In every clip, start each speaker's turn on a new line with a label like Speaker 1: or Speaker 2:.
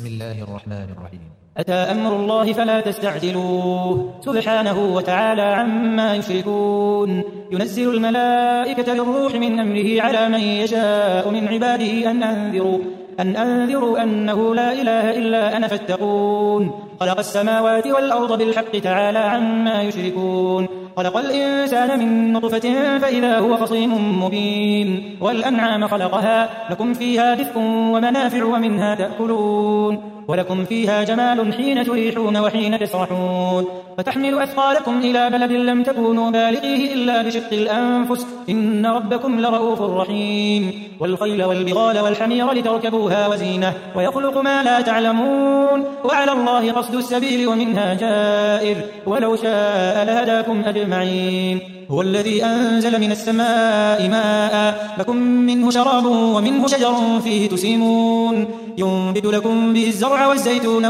Speaker 1: بسم الله الرحمن الرحيم.
Speaker 2: أتى أمر الله فلا تستعجلوه سبحانه وتعالى عما يشركون. ينزل الملائكة بالروح من أمره على من يشاء من عباده أن أنذروا أنه لا إله إلا أنا فاتقون. خلق السماوات والأرض بالحق تعالى عما يشركون. خلق الإنسان من نطفة فإذا هو خصيم مبين. والأنعام خلقها لكم فيها دفء ومنافع ومنها تأكلون ولكم فيها جمال حين تريحون وحين تسرحون فتحمل أثقالكم إلى بلد لم تكونوا بالغيه إلا بشق الأنفس إن ربكم لرؤوف رحيم. والخيل والبغال والحمير لتركبوها وزينة ويخلق ما لا تعلمون وعلى الله قصد السبيل ومنها جائر ولو شاء لهداكم أجمعين. هو الذي أنزل من السماء ماء لكم منه شراب ومنه شجر فيه تسيمون ينبت لكم به الزرع والزيتون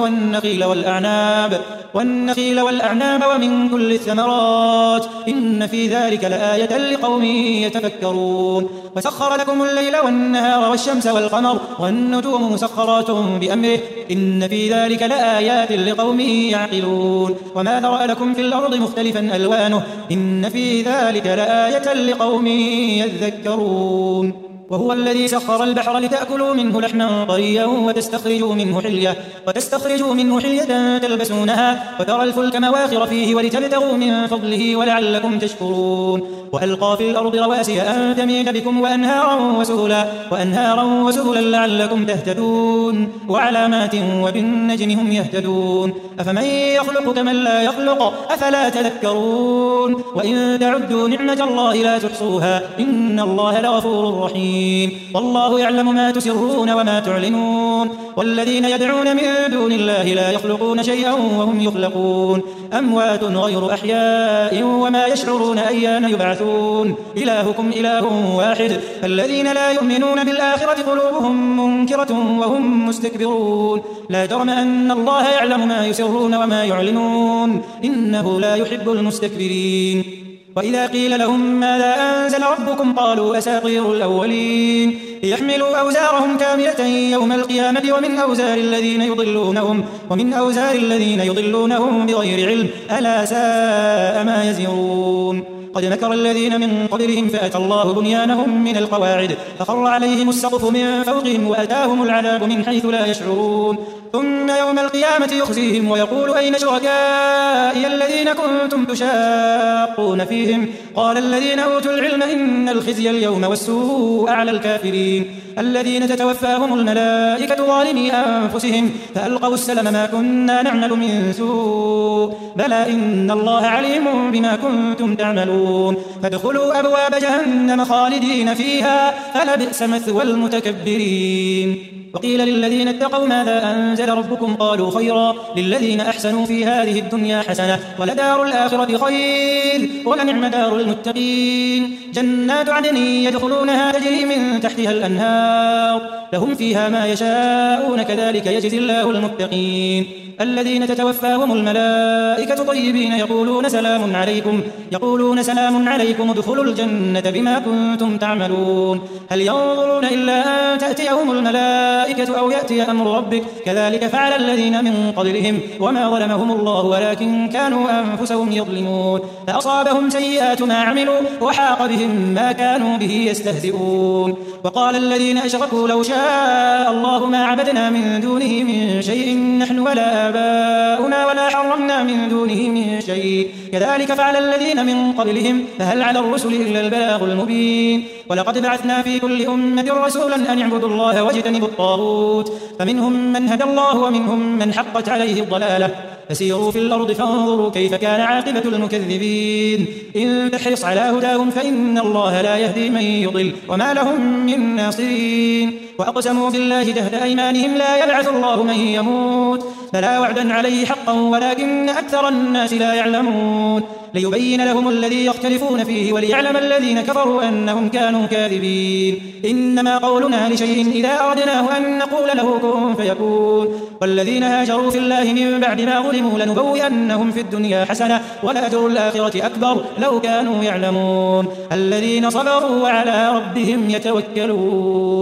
Speaker 2: والنخيل والأعناب ومن كل الثمرات إن في ذلك لآية لقوم يتفكرون. وسخر لكم الليل والنهار والشمس والقمر والنجوم مسخرات بأمره إن في ذلك لآيات لقوم يعقلون. وما ذرأ لكم في الأرض مختلفا ألوانه إن في ذلك لآية لقوم يذكرون. وهو الذي سخر البحر لتأكلوا منه لحما طريا وتستخرجوا منه حلية تلبسونها وترى الفلك مواخر فيه ولتبتغوا من فضله ولعلكم تشكرون. وألقى في الأرض رواسي أن تميد بكم وأنهارا وسبلا لعلكم تهتدون وعلامات وبالنجم هم يهتدون. أفمن يخلق كمن لا يخلق أفلا تذكرون. وإن تعدوا نعمة الله لا تحصوها إن الله لغفور رحيم. والله يعلم ما تسرون وما تعلنون. والذين يدعون من دون الله لا يخلقون شيئا وهم يخلقون أموات غير أحياء وما يشعرون أيان يبعثون. إلهكم إله واحد الذين لا يؤمنون بالآخرة قلوبهم منكرة وهم مستكبرون. لا جرم أن الله يعلم ما يسرون وما يعلنون إنه لا يحب المستكبرين. وإذا قيل لهم ماذا أنزل ربكم قالوا أساطير الأولين ليحملوا أوزارهم كاملة يوم القيامة ومن أوزار الذين يضلونهم بغير علم ألا ساء ما يزرون. قد مكر الذين من قبلهم فأتى الله بنيانهم من القواعد فخر عليهم السقف من فوقهم وأتاهم العذاب من حيث لا يشعرون. ثم يوم القيامة يخزيهم ويقول أين شركائي الذين كنتم تشاقون فيهم قال الذين أوتوا العلم إن الخزي اليوم والسوء على الكافرين الذين تتوفاهم الملائكة ظالمي أنفسهم فألقوا السلم ما كنا نعمل من سوء بلى إن الله عليم بما كنتم تعملون. فادخلوا أبواب جهنم خالدين فيها فلبئس مثوى المتكبرين. وقيل للذين اتقوا ماذا أنزل ربكم قالوا خيرا للذين أحسنوا في هذه الدنيا حسنة ولدار الآخرة خير ولنعم دار المتقين. جنات عدن يدخلونها تجري من تحتها الأنهار لهم فيها ما يشاءون كذلك يجزي الله المتقين. الذين تتوفاهم الملائكة طيبين يقولون سلام عليكم ادخلوا الجنة بما كنتم تعملون. هل ينظرون إلا أن تأتيهم الملائكة أو يأتي أمر ربك كذلك فعل الذين من قبلهم وما ظلمهم الله ولكن كانوا أنفسهم يظلمون. فأصابهم سيئات ما عملوا وحاق بهم ما كانوا به يستهزئون. وقال الذين أشركوا لو شاء الله ما عبدنا من دونه من شيء نحن ولا آباؤنا ولا حرمنا من دونه من شيء كذلك فعل الذين من قبلهم فهل على الرسل إلا البلاغ المبين. ولقد بعثنا في كل أمة رسولا أن اعبدوا الله واجتنبوا الطاغوت فمنهم من هدى الله ومنهم من حقت عليه الضلالة فسيروا في الأرض فانظروا كيف كان عاقبة المكذبين. إن تحرص على هداهم فإن الله لا يهدي من يضل وما لهم من ناصرين. وأقسموا بالله جهد أيمانهم لا يبعث الله من يموت بلى وعدا عليه حقا ولكن أكثر الناس لا يعلمون. ليبين لهم الذي يختلفون فيه وليعلم الذين كفروا أنهم كانوا كاذبين. إنما قولنا لشيء إذا أردناه أن نقول له كن فيكون. والذين هاجروا في الله من بعد ما ظلموا لنبوئنهم في الدنيا حسنة ولأجر الآخرة أكبر لو كانوا يعلمون. الذين صبروا وعلى ربهم يتوكلون.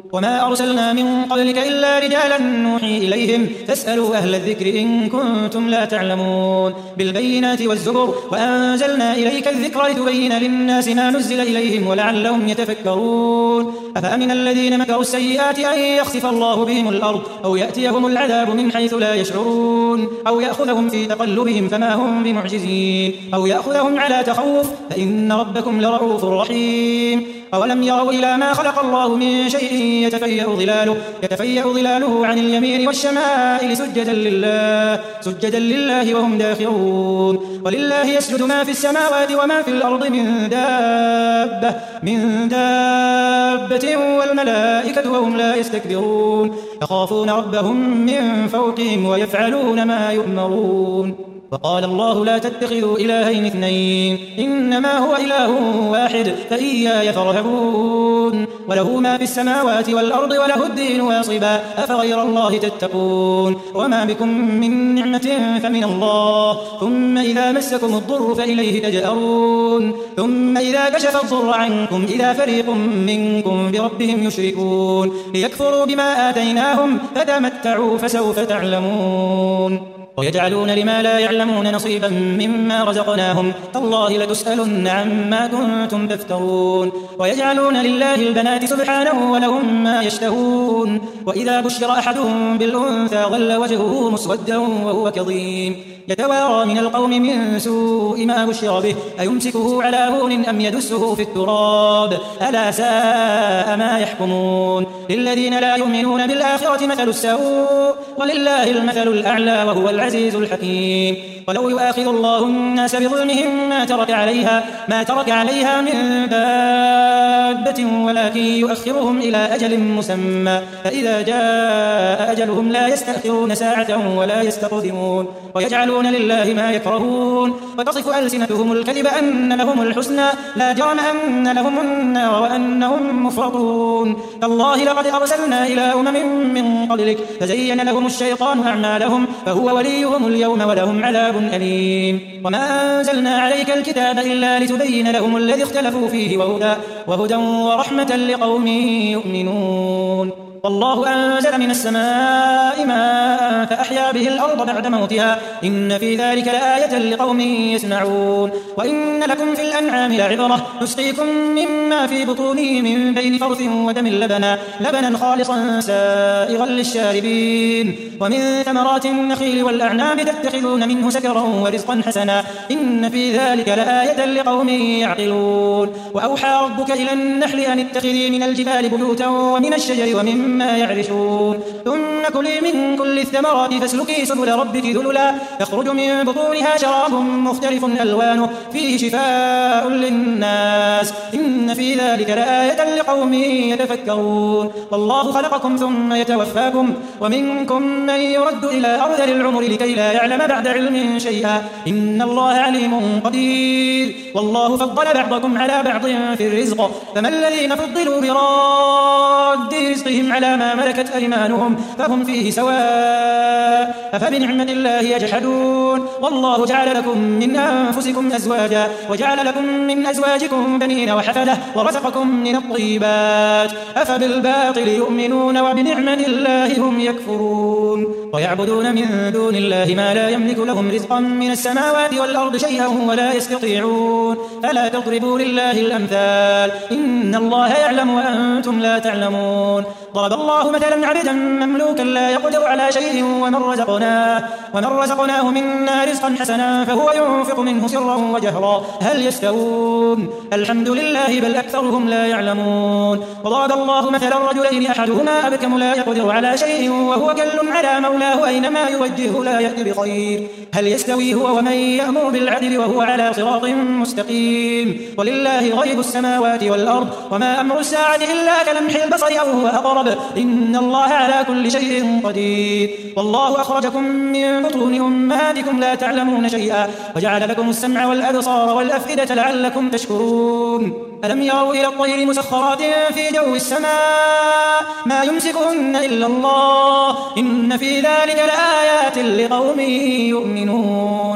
Speaker 2: وما أرسلنا من قبلك إلا رجالا نوحي إليهم فاسألوا أهل الذكر إن كنتم لا تعلمون بالبينات والزبر وأنزلنا إليك الذكر لتبين للناس ما نزل إليهم ولعلهم يتفكرون أفأمن الذين مكروا السيئات أن يخسف الله بهم الأرض أو يأتيهم العذاب من حيث لا يشعرون أو يأخذهم في تقلبهم فما هم بمعجزين أو يأخذهم على تخوف فإن ربكم لرؤوف رحيم أولم يروا إلى ما خلق الله من شيء يتفيأ ظلاله عن اليمين والشمائل سجدا لله وهم داخرون ولله يسجد ما في السماوات وما في الأرض من دابة والملائكة وهم لا يستكبرون يخافون ربهم من فوقهم ويفعلون ما يؤمرون وقال الله لا تتخذوا إلهين اثنين إنما هو إله واحد فإياي فارهبون وله ما في السماوات والأرض وله الدين واصبا أفغير الله تتقون وما بكم من نعمة فمن الله ثم إذا مسكم الضر فإليه تجأرون ثم إذا كشف الضر عنكم إذا فريق منكم بربهم يشركون ليكفروا بما آتيناهم فتمتعوا فسوف تعلمون ويجعلون لما لا يعلمون نصيبا مما رزقناهم تالله لتسألن عما كنتم تفترون ويجعلون لله البنات سبحانه ولهم ما يشتهون وإذا بشر أحدهم بالأنثى ظل وجهه مسودا وهو كظيم يتوارى من القوم من سوء ما بشر به أيمسكه على هون أم يدسه في التراب ألا ساء ما يحكمون للذين لا يؤمنون بالآخرة مثل السوء ولله المثل الأعلى وهو العزيز الحكيم ولو يؤاخذ الله الناس بظلمهم ما ترك عليها من دابة ولكن يؤخرهم إلى أجل مسمى فإذا جاء أجلهم لا يستأخرون ساعة ولا يستقدمون ويجعلون لله ما يكرهون وتصف ألسنتهم الكذب أن لهم الحسنى لا جرم أن لهم النار وأنهم مفرطون تالله لقد أرسلنا إلى أمم من قبلك فزين لهم الشيطان أعمالهم فهو وليهم اليوم ولهم عذاب أليم وما أنزلنا عليك الكتاب إلا لتبين لهم الذي اختلفوا فيه وهدى ورحمة لقوم يؤمنون والله أنزل من السماء ماء فأحيا به الأرض بعد موتها إن في ذلك لآية لقوم يسمعون وإن لكم في الأنعام لعبرة نسقيكم مما في بطونه من بين فرث ودم لبنا خالصا سائغا للشاربين ومن ثمرات النخيل والأعناب تتخذون منه سكرا ورزقا حسنا إن في ذلك لآية لقوم يعقلون وأوحى ربك إلى النحل أن اتخذي من الجبال بيوتا ومن الشجر ومما يعرشون ثم كلي من كل الثمرات فاسلكي سبل ربك ذللا يخرج من بطونها شراب مختلف ألوانه فيه شفاء للناس إن في ذلك لآية لقوم يتفكرون والله خلقكم ثم يتوفاكم ومنكم من يرد إلى أرذل العمر لكي لا يعلم بعد علم شيئا إن الله عليم قدير والله فضل بعضكم على بعض في الرزق فما الذين فضلوا براد رزقهم على ما ملكت أيمانهم فهم فيه سواء أفبنعمة الله يجحدون والله جعل لكم من أنفسكم أزواجا وجعل لكم من أزواجكم بنين وحفدة ورزقكم من الطيبات أفبالباطل يؤمنون وبنعمة الله هم يكفرون ويعبدون من دون الله ما لا يملك لهم رزقا من السماوات والأرض شيئا ولا يستطيعون فلا تضربوا لله الأمثال إن الله يعلم وأنتم لا تعلمون ضرب الله مثلا عبدا مملوكا لا يقدر على شيء ومن رزقناه منا رزقا حسنا فهو ينفق منه سرا وجهرا هل يستوون الحمد لله بل أكثرهم لا يعلمون وضرب الله مثلا رجلين أحدهما أبكم لا يقدر على شيء وهو كل على مولاه أينما يوجهه لا يأتي بخير هل يستوي هو ومن يأمر بالعدل وهو على صراط مستقيم ولله غيب السماوات والأرض وما أمر الساعة إلا كلمح البصر أو هو أقرب إن الله على كل شيء قدير والله أخرجكم من بطون أمهاتكم لا تعلمون شيئا وجعل لكم السمع والأبصار والأفئدة لعلكم تشكرون ألم يروا إلى الطير مسخرات في جو السماء ما يمسكهن إلا الله إن في ذلك لآيات لقوم يؤمنون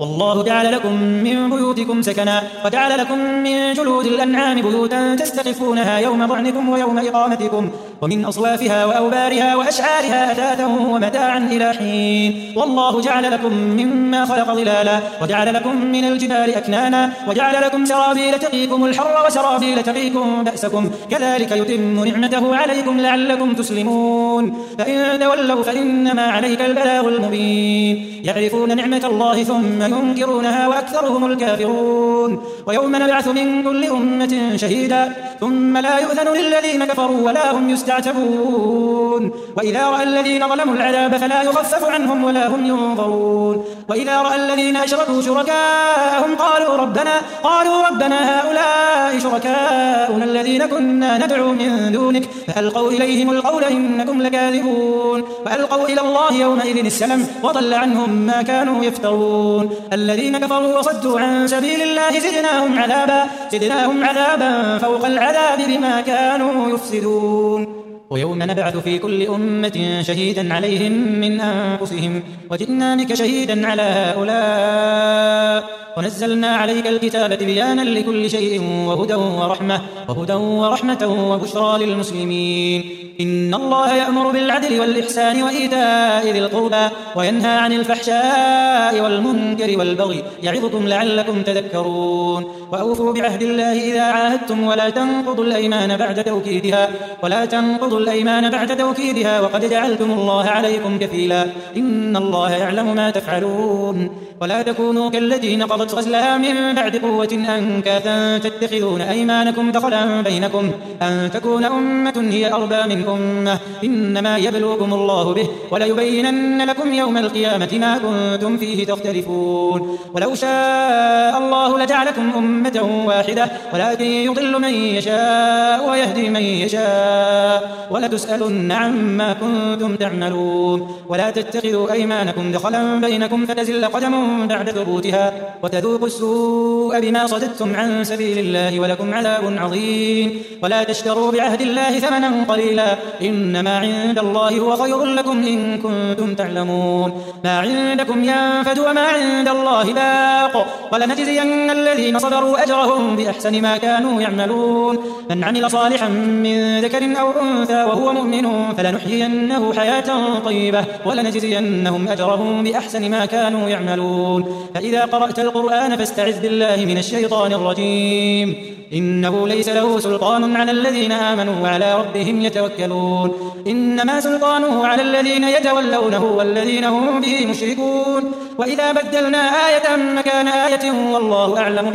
Speaker 2: والله جعل لكم من بيوتكم سكنا وجعل لكم من جلود الأنعام بيوتا تستخفونها يوم ظعنكم ويوم إقامتكم ومن أصوافها وأوبارها وأشعارها أثاثا ومتاعا إلى حين والله جعل لكم مما خلق ظلالا وجعل لكم من الجبال أكنانا وجعل لكم سرابيل تقيكم الحر وسرابيل تقيكم بأسكم كذلك يتم نعمته عليكم لعلكم تسلمون فإن تولوا فإنما عليك البلاغ المبين يعرفون نعمة الله ثم ينكرونها وأكثرهم الكافرون ويوم نبعث من كل أمة شهيدا ثم لا يؤذن للذين كفروا ولا هم يستعتبون وإذا رأى الذين ظلموا العذاب فلا يخفف عنهم ولا هم ينظرون وإذا رأى الذين أشركوا شركاءهم قالوا ربنا هؤلاء شركاؤنا الذين كنا ندعو من دونك فألقوا إليهم القول إنكم لكاذبون فألقوا إلى الله يومئذ السلم وضل عنهم ما كانوا يفترون الذين كفروا وصدوا عن سبيل الله زدناهم عذابا فوق العذاب بما كانوا يفسدون ويوم نبعث في كل أمة شهيدا عليهم من أنفسهم وجئنا بك شهيدا على هؤلاء ونزلنا عليك الكتاب بيانا لكل شيء وهدى ورحمة وبشرى للمسلمين إن الله يأمر بالعدل والإحسان وإيتاء ذي القربى وينهى عن الفحشاء والمنكر والبغي يعظكم لعلكم تذكرون وأوفوا بعهد الله إذا عاهدتم ولا تنقضوا الأيمان بعد توكيدها وقد جعلتم الله عليكم كفيلا إن الله يعلم ما تفعلون ولا تكونوا كالذين قضت غزلها من بعد قوة أنكاثا تتخذون أيمانكم دخلا بينكم أن تكون أمة هي أربى من أمة إنما يبلوكم الله به وليبينن لكم يوم القيامة ما كنتم فيه تختلفون ولو شاء الله لجعلكم أمة واحدة ولكن يضل من يشاء ويهدي من يشاء ولتسألن عما كنتم تعملون ولا تتخذوا أيمانكم دخلا بينكم فتزل قدم بعد ثبوتها وتذوقوا السوء بما صددتم عن سبيل الله ولكم عذاب عظيم ولا تشتروا بعهد الله ثمنا قليلا إنما عند الله هو خير لكم إن كنتم تعلمون ما عندكم ينفد وما عند الله باق ولنجزين الذين صبروا أجرهم بأحسن ما كانوا يعملون من عمل صالحا من ذكر أو أنثى وهو مؤمن فلنحيينه حياة طيبة ولنجزينهم أجرهم بأحسن ما كانوا يعملون فإذا قرأت القرآن فاستعذ بالله من الشيطان الرجيم إنه ليس له سلطان على الذين آمنوا وعلى ربهم يتوكلون إنما سلطانه على الذين يتولونه والذين هم به مشركون وإذا بدلنا آية مكان آية والله أعلم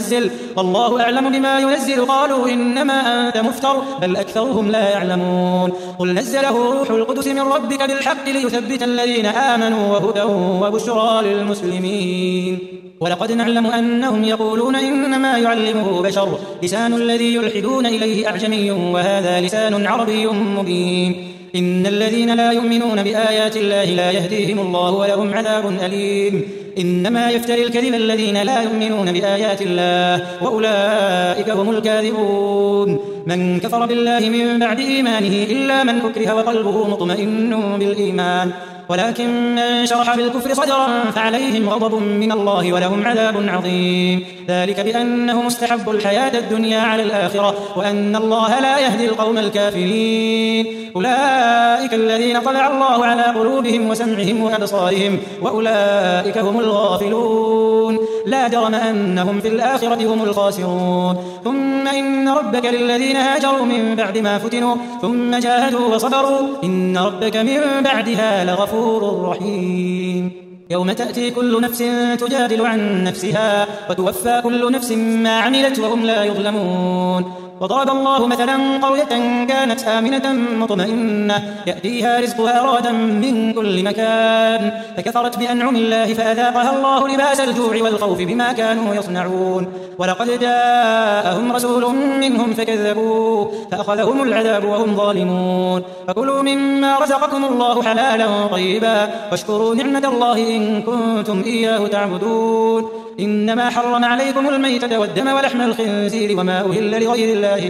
Speaker 2: بما ينزل قالوا إنما أنت مفتر بل أكثرهم لا يعلمون قل نزله روح القدس من ربك بالحق ليثبت الذين آمنوا وهدى وبشرى للمسلمين ولقد نعلم أنهم يقولون إنما يعلمه بشر لسان الذي يلحدون إليه أعجمي وهذا لسان عربي مبين إن الذين لا يؤمنون بآيات الله لا يهديهم الله ولهم عذاب أليم إنما يفتري الكذب الذين لا يؤمنون بآيات الله وأولئك هم الكاذبون من كفر بالله من بعد إيمانه إلا من أكره وقلبه مطمئن بالإيمان ولكن من شرح بالكفر صدرا فعليهم غضب من الله ولهم عذاب عظيم ذلك بأنه مستحب الحياة الدنيا على الآخرة وأن الله لا يهدي القوم الكافرين أولئك الذين طلع الله على قلوبهم وسمعهم وأبصارهم وأولئك هم الغافلون لا جرم أنهم في الآخرة هم الخاسرون ثم إن ربك للذين هاجروا من بعد ما فتنوا ثم جاهدوا وصبروا إن ربك من بعدها لغفور رحيم يوم تأتي كل نفس تجادل عن نفسها وتوفى كل نفس ما عملت وهم لا يظلمون وضرب الله مثلا قرية كانت آمنة مطمئنة يأتيها رزقها رغدا من كل مكان فكفرت بأنعم الله فأذاقها الله لباس الجوع والخوف بما كانوا يصنعون ولقد جاءهم رسول منهم فكذبوه فأخذهم العذاب وهم ظالمون فكلوا مما رزقكم الله حلالا طيبا واشكروا نعمة الله إن كنتم إياه تعبدون إنما حرم عليكم الميتة والدم ولحم الخنزير وما أهل لغير الله به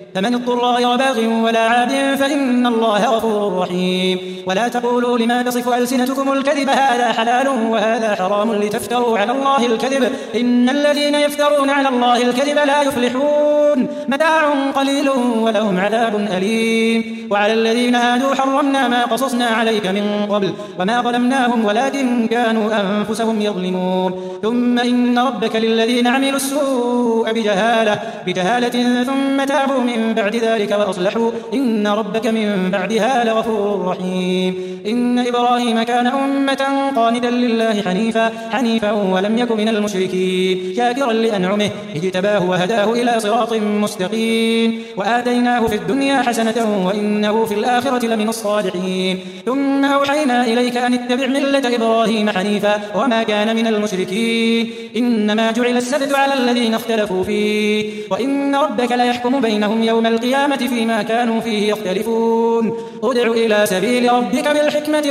Speaker 2: فمن اضطر غير باغ ولا عاد فإن الله غفور رحيم. ولا تقولوا لما تصف ألسنتكم الكذب هذا حلال وهذا حرام لتفتروا على الله الكذب إن الذين يفترون على الله الكذب لا يفلحون. متاع قليل ولهم عذاب أليم. وعلى الذين هادوا حرمنا ما قصصنا عليك من قبل وما ظلمناهم ولكن كانوا أنفسهم يظلمون. ثم إن ربك للذين عملوا السوء بجهالة ثم تابوا من بعد ذلك وأصلحوا إن ربك من بعدها لغفور رحيم. إن إبراهيم كان أمة قانتا لله حنيفا ولم يك من المشركين شاكرا لأنعمه اجتباه وهداه إلى صراط مستقيم وآتيناه في الدنيا حسنة وإنه في الآخرة لمن الصالحين. ثم أوحينا إليك أن اتبع ملة إبراهيم حنيفا وما كان من المشركين. إنما جعل السبت على الذين اختلفوا فيه وإن ربك ليحكم بينهم يوم القيامة فيما كانوا فيه يختلفون. ادع إلى سبيل ربك بالحكمة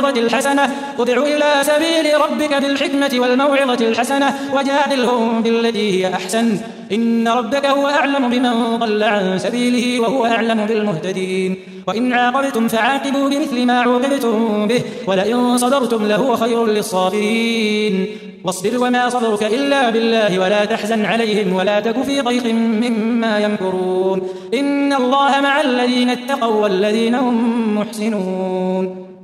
Speaker 2: والموعظة الحسنة وجادلهم بالتي هي أحسن إن ربك هو أعلم بمن ضل عن سبيله وهو أعلم بالمهتدين. وإن عاقبتم فعاقبوا بمثل ما عوقبتم به ولئن صبرتم لهو خير للصابرين. واصبر وما صبرك إلا بالله ولا تحزن عليهم ولا تك في ضيق مما يمكرون إن الله مع الذين اتقوا والذين هم محسنون.